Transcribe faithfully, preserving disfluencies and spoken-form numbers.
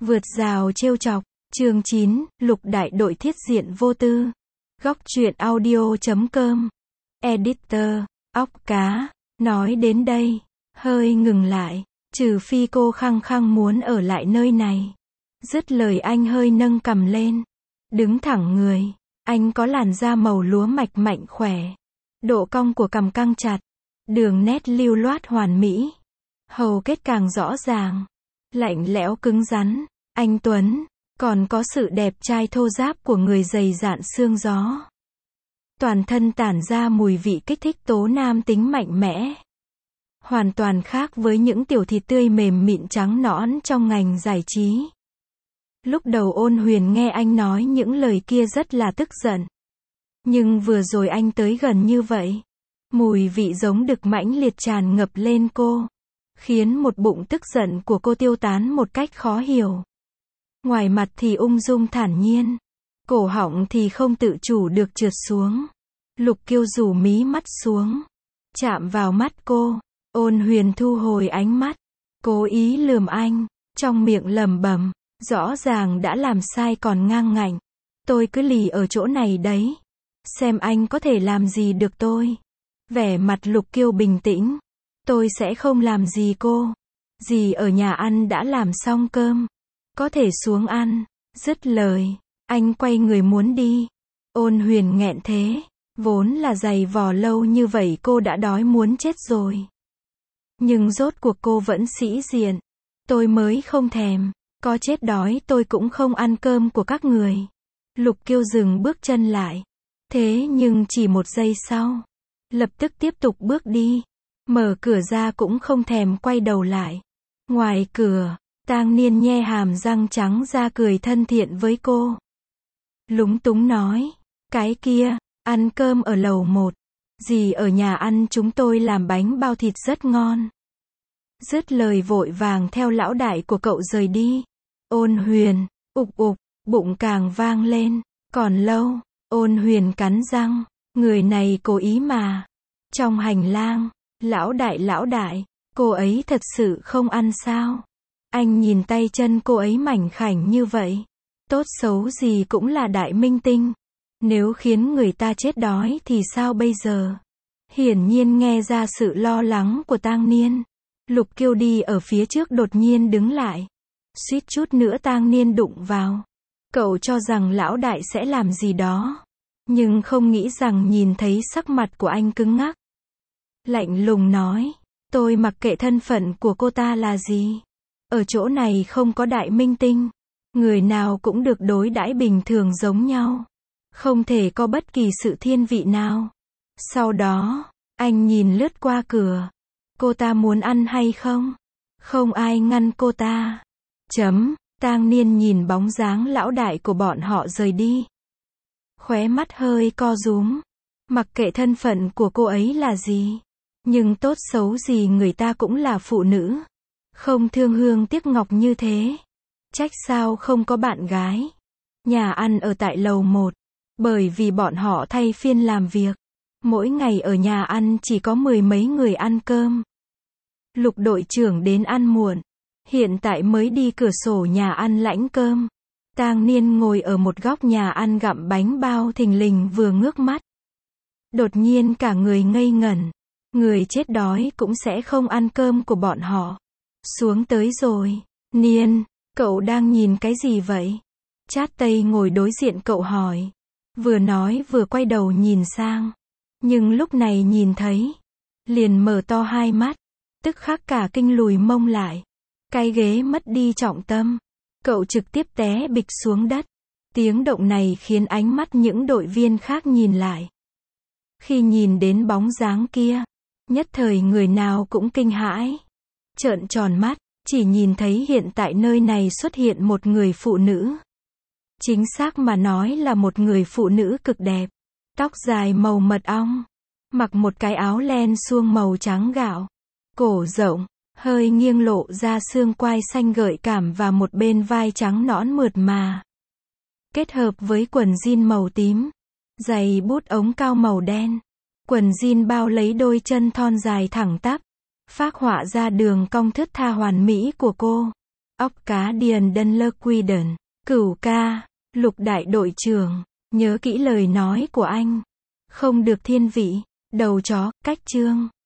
Vượt rào trêu chọc, chương chín, Lục đại đội thiết diện vô tư. Góc truyện audio chấm com. Editor, óc cá, nói đến đây, hơi ngừng lại, trừ phi cô khăng khăng muốn ở lại nơi này. Dứt lời anh hơi nâng cằm lên, đứng thẳng người, anh có làn da màu lúa mạch mạnh khỏe. Độ cong của cằm căng chặt, đường nét lưu loát hoàn mỹ. Hầu kết càng rõ ràng, lạnh lẽo cứng rắn, anh tuấn, còn có sự đẹp trai thô ráp của người dày dạn xương gió. Toàn thân tản ra mùi vị kích thích tố nam tính mạnh mẽ. Hoàn toàn khác với những tiểu thịt tươi mềm mịn trắng nõn trong ngành giải trí. Lúc đầu Ôn Huyền nghe anh nói những lời kia rất là tức giận. Nhưng vừa rồi anh tới gần như vậy, mùi vị giống đực mãnh liệt tràn ngập lên cô, khiến một bụng tức giận của cô tiêu tán một cách khó hiểu. Ngoài mặt thì ung dung thản nhiên, cổ họng thì không tự chủ được trượt xuống. Lục Kiêu rủ mí mắt xuống, chạm vào mắt cô. Ôn Huyền thu hồi ánh mắt, cố ý lườm anh, trong miệng lẩm bẩm, rõ ràng đã làm sai còn ngang ngạnh. Tôi cứ lì ở chỗ này đấy, xem anh có thể làm gì được tôi. Vẻ mặt Lục Kiêu bình tĩnh, tôi sẽ không làm gì cô. Dì ở nhà ăn đã làm xong cơm, có thể xuống ăn. Dứt lời, anh quay người muốn đi. Ôn Huyền nghẹn thế, vốn là giày vò lâu như vậy cô đã đói muốn chết rồi. Nhưng rốt cuộc cô vẫn sĩ diện. Tôi mới không thèm, có chết đói tôi cũng không ăn cơm của các người. Lục Kiêu dừng bước chân lại. Thế nhưng chỉ một giây sau, lập tức tiếp tục bước đi. Mở cửa ra cũng không thèm quay đầu lại. Ngoài cửa, Tang Niên nhe hàm răng trắng ra cười thân thiện với cô. Lúng túng nói, cái kia, ăn cơm ở lầu một. Dì ở nhà ăn chúng tôi làm bánh bao thịt rất ngon. Dứt lời vội vàng theo lão đại của cậu rời đi. Ôn Huyền, ục ục, bụng càng vang lên, còn lâu. Ôn Huyền cắn răng, người này cố ý mà. Trong hành lang, lão đại lão đại, cô ấy thật sự không ăn sao? Anh nhìn tay chân cô ấy mảnh khảnh như vậy. Tốt xấu gì cũng là đại minh tinh. Nếu khiến người ta chết đói thì sao bây giờ? Hiển nhiên nghe ra sự lo lắng của Tang Niên. Lục Kiêu đi ở phía trước đột nhiên đứng lại. Suýt chút nữa Tang Niên đụng vào. Cậu cho rằng lão đại sẽ làm gì đó. Nhưng không nghĩ rằng nhìn thấy sắc mặt của anh cứng ngắc. Lạnh lùng nói, tôi mặc kệ thân phận của cô ta là gì. Ở chỗ này không có đại minh tinh. Người nào cũng được đối đãi bình thường giống nhau. Không thể có bất kỳ sự thiên vị nào. Sau đó, anh nhìn lướt qua cửa. Cô ta muốn ăn hay không? Không ai ngăn cô ta. Chấm, Tang Niên nhìn bóng dáng lão đại của bọn họ rời đi. Khóe mắt hơi co rúm. Mặc kệ thân phận của cô ấy là gì. Nhưng tốt xấu gì người ta cũng là phụ nữ. Không thương hương tiếc ngọc như thế. Trách sao không có bạn gái. Nhà ăn ở tại lầu một. Bởi vì bọn họ thay phiên làm việc. Mỗi ngày ở nhà ăn chỉ có mười mấy người ăn cơm. Lục đội trưởng đến ăn muộn. Hiện tại mới đi cửa sổ nhà ăn lãnh cơm. Tang Niên ngồi ở một góc nhà ăn gặm bánh bao thình lình vừa ngước mắt. Đột nhiên cả người ngây ngẩn. Người chết đói cũng sẽ không ăn cơm của bọn họ. Xuống tới rồi. Niên, cậu đang nhìn cái gì vậy? Chát Tây ngồi đối diện cậu hỏi. Vừa nói vừa quay đầu nhìn sang. Nhưng lúc này nhìn thấy. Liền mở to hai mắt. Tức khắc cả kinh lùi mông lại. Cái ghế mất đi trọng tâm. Cậu trực tiếp té bịch xuống đất. Tiếng động này khiến ánh mắt những đội viên khác nhìn lại. Khi nhìn đến bóng dáng kia, nhất thời người nào cũng kinh hãi. Trợn tròn mắt, chỉ nhìn thấy hiện tại nơi này xuất hiện một người phụ nữ. Chính xác mà nói là một người phụ nữ cực đẹp. Tóc dài màu mật ong. Mặc một cái áo len suông màu trắng gạo. Cổ rộng, hơi nghiêng lộ ra xương quai xanh gợi cảm và một bên vai trắng nõn mượt mà. Kết hợp với quần jean màu tím. Giày bút ống cao màu đen. Quần jean bao lấy đôi chân thon dài thẳng tắp. Phác họa ra đường cong thướt tha hoàn mỹ của cô. Óc cá điền đân lơ quy đần. Cửu ca, Lục đại đội trưởng, nhớ kỹ lời nói của anh. Không được thiên vị, đầu chó, cách chương.